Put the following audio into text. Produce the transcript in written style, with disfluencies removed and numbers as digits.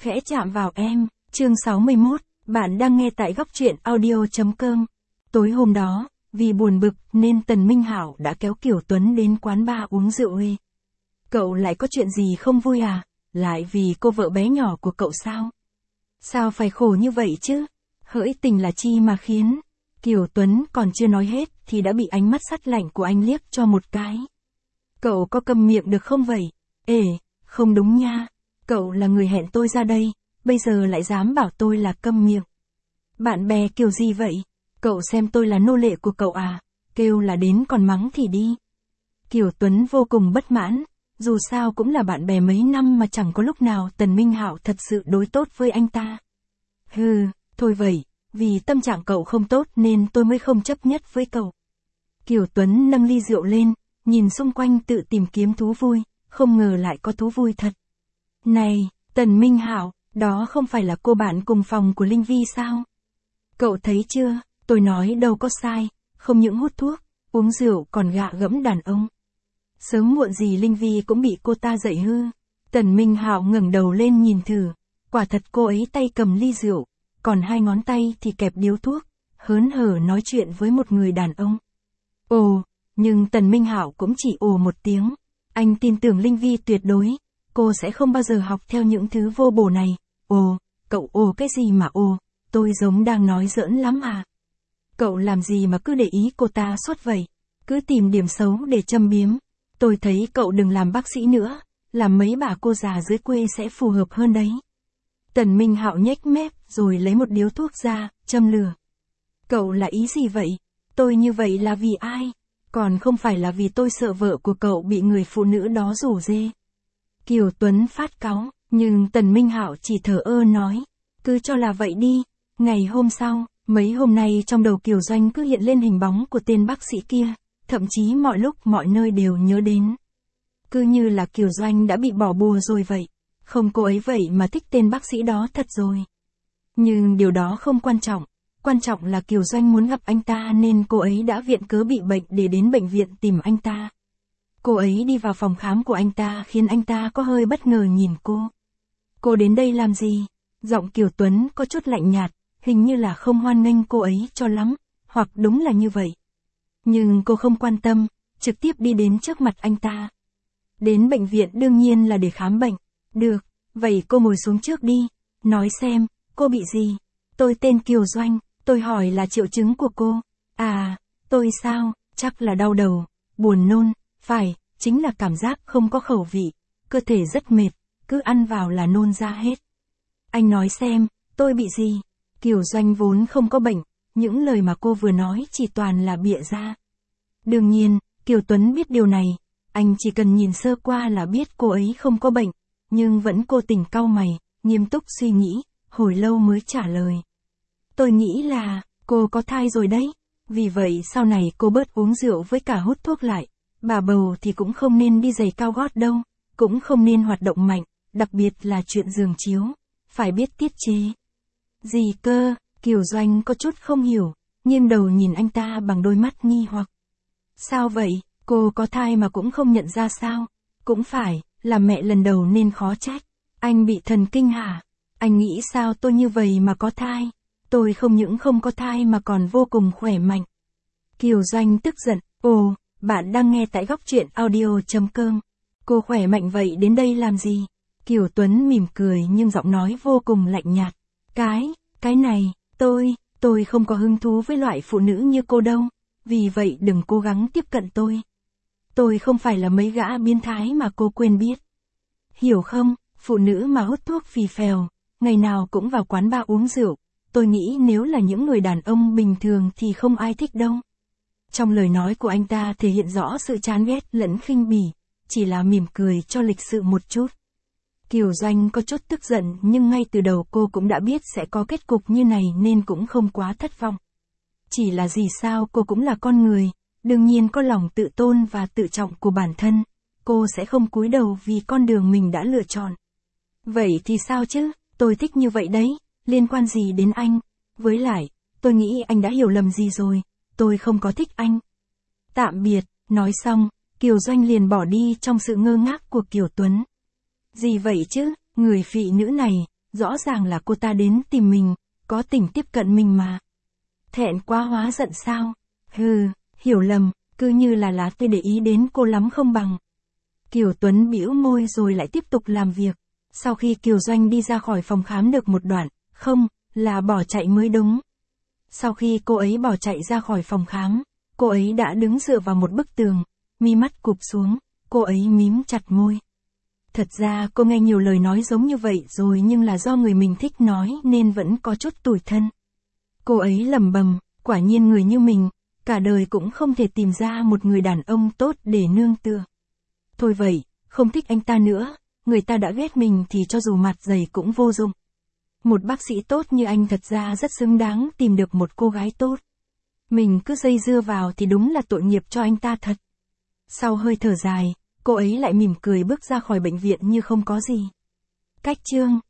khẽ chạm vào em. Chương 61, bạn đang nghe tại góc truyện audio.com. Tối hôm đó, vì buồn bực nên Tần Minh Hảo đã kéo Kiều Tuấn đến quán bar uống rượu ê. Cậu lại có chuyện gì không vui à? Lại vì cô vợ bé nhỏ của cậu sao? Sao phải khổ như vậy chứ? Hỡi tình là chi mà khiến. Kiều Tuấn còn chưa nói hết thì đã bị ánh mắt sắt lạnh của anh liếc cho một cái. Cậu có câm miệng được không vậy? Ê, không đúng nha. Cậu là người hẹn tôi ra đây, bây giờ lại dám bảo tôi là câm miệng. Bạn bè kiểu gì vậy? Cậu xem tôi là nô lệ của cậu à? Kêu là đến còn mắng thì đi. Kiều Tuấn vô cùng bất mãn, dù sao cũng là bạn bè mấy năm mà chẳng có lúc nào Tần Minh Hạo thật sự đối tốt với anh ta. Hừ, thôi vậy, vì tâm trạng cậu không tốt nên tôi mới không chấp nhất với cậu. Kiều Tuấn nâng ly rượu lên, nhìn xung quanh tự tìm kiếm thú vui, không ngờ lại có thú vui thật. Này, Tần Minh Hạo, đó không phải là cô bạn cùng phòng của Linh Vi sao? Cậu thấy chưa, tôi nói đâu có sai, không những hút thuốc, uống rượu còn gạ gẫm đàn ông. Sớm muộn gì Linh Vi cũng bị cô ta dạy hư. Tần Minh Hạo ngẩng đầu lên nhìn thử, quả thật cô ấy tay cầm ly rượu, còn hai ngón tay thì kẹp điếu thuốc, hớn hở nói chuyện với một người đàn ông. Ồ, nhưng Tần Minh Hạo cũng chỉ ồ một tiếng. Anh tin tưởng Linh Vi tuyệt đối, cô sẽ không bao giờ học theo những thứ vô bổ này. Ồ, cậu ồ cái gì mà ồ, tôi giống đang nói giỡn lắm à. Cậu làm gì mà cứ để ý cô ta suốt vậy, cứ tìm điểm xấu để châm biếm. Tôi thấy cậu đừng làm bác sĩ nữa, làm mấy bà cô già dưới quê sẽ phù hợp hơn đấy. Tần Minh Hạo nhếch mép rồi lấy một điếu thuốc ra, châm lửa. Cậu là ý gì vậy? Tôi như vậy là vì ai? Còn không phải là vì tôi sợ vợ của cậu bị người phụ nữ đó rủ rê. Kiều Tuấn phát cáu, nhưng Tần Minh Hạo chỉ thờ ơ nói. Cứ cho là vậy đi. Ngày hôm sau, mấy hôm nay trong đầu Kiều Doanh cứ hiện lên hình bóng của tên bác sĩ kia, thậm chí mọi lúc mọi nơi đều nhớ đến. Cứ như là Kiều Doanh đã bị bỏ bùa rồi vậy. Không cô ấy vậy mà thích tên bác sĩ đó thật rồi. Nhưng điều đó không quan trọng. Quan trọng là Kiều Doanh muốn gặp anh ta nên cô ấy đã viện cớ bị bệnh để đến bệnh viện tìm anh ta. Cô ấy đi vào phòng khám của anh ta khiến anh ta có hơi bất ngờ nhìn cô. Cô đến đây làm gì? Giọng Kiều Tuấn có chút lạnh nhạt, hình như là không hoan nghênh cô ấy cho lắm, hoặc đúng là như vậy. Nhưng cô không quan tâm, trực tiếp đi đến trước mặt anh ta. Đến bệnh viện đương nhiên là để khám bệnh. Được, vậy cô ngồi xuống trước đi, nói xem, cô bị gì? Tôi tên Kiều Doanh, tôi hỏi là triệu chứng của cô. À, tôi sao, chắc là đau đầu, buồn nôn, phải, chính là cảm giác không có khẩu vị, cơ thể rất mệt, cứ ăn vào là nôn ra hết. Anh nói xem, tôi bị gì? Kiều Doanh vốn không có bệnh, những lời mà cô vừa nói chỉ toàn là bịa ra. Đương nhiên, Kiều Tuấn biết điều này, anh chỉ cần nhìn sơ qua là biết cô ấy không có bệnh, nhưng vẫn cố tình cau mày, nghiêm túc suy nghĩ, hồi lâu mới trả lời. Tôi nghĩ là, cô có thai rồi đấy, vì vậy sau này cô bớt uống rượu với cả hút thuốc lại, bà bầu thì cũng không nên đi giày cao gót đâu, cũng không nên hoạt động mạnh, đặc biệt là chuyện giường chiếu, phải biết tiết chế. Gì cơ? Kiều Doanh có chút không hiểu, nghiêng đầu nhìn anh ta bằng đôi mắt nghi hoặc. Sao vậy, cô có thai mà cũng không nhận ra sao? Cũng phải, là mẹ lần đầu nên khó trách. Anh bị thần kinh hả? Anh nghĩ sao tôi như vậy mà có thai? Tôi không những không có thai mà còn vô cùng khỏe mạnh. Kiều Doanh tức giận, ồ, bạn đang nghe tại góc truyện audio.com. Cô khỏe mạnh vậy đến đây làm gì? Kiều Tuấn mỉm cười nhưng giọng nói vô cùng lạnh nhạt. Cái này, tôi không có hứng thú với loại phụ nữ như cô đâu, vì vậy đừng cố gắng tiếp cận tôi. Tôi không phải là mấy gã biến thái mà cô quên biết. Hiểu không, phụ nữ mà hút thuốc phì phèo, ngày nào cũng vào quán bar uống rượu, tôi nghĩ nếu là những người đàn ông bình thường thì không ai thích đâu. Trong lời nói của anh ta thể hiện rõ sự chán ghét lẫn khinh bỉ, chỉ là mỉm cười cho lịch sự một chút. Kiều Doanh có chút tức giận nhưng ngay từ đầu cô cũng đã biết sẽ có kết cục như này nên cũng không quá thất vọng. Chỉ là gì sao cô cũng là con người, đương nhiên có lòng tự tôn và tự trọng của bản thân, cô sẽ không cúi đầu vì con đường mình đã lựa chọn. Vậy thì sao chứ, tôi thích như vậy đấy, liên quan gì đến anh? Với lại, tôi nghĩ anh đã hiểu lầm gì rồi, tôi không có thích anh. Tạm biệt, nói xong, Kiều Doanh liền bỏ đi trong sự ngơ ngác của Kiều Tuấn. Gì vậy chứ, người phụ nữ này, rõ ràng là cô ta đến tìm mình, có tình tiếp cận mình mà. Thẹn quá hóa giận sao? Hiểu lầm, cứ như là lá tôi để ý đến cô lắm không bằng. Kiều Tuấn bĩu môi rồi lại tiếp tục làm việc. Sau khi Kiều Doanh đi ra khỏi phòng khám được một đoạn, không, là bỏ chạy mới đúng. Sau khi cô ấy bỏ chạy ra khỏi phòng khám, cô ấy đã đứng dựa vào một bức tường, mi mắt cụp xuống, cô ấy mím chặt môi. Thật ra cô nghe nhiều lời nói giống như vậy rồi nhưng là do người mình thích nói nên vẫn có chút tủi thân. Cô ấy lẩm bẩm, quả nhiên người như mình, cả đời cũng không thể tìm ra một người đàn ông tốt để nương tựa. Thôi vậy, không thích anh ta nữa, người ta đã ghét mình thì cho dù mặt dày cũng vô dụng. Một bác sĩ tốt như anh thật ra rất xứng đáng tìm được một cô gái tốt. Mình cứ dây dưa vào thì đúng là tội nghiệp cho anh ta thật. Sau hơi thở dài, cô ấy lại mỉm cười bước ra khỏi bệnh viện như không có gì. Cách chương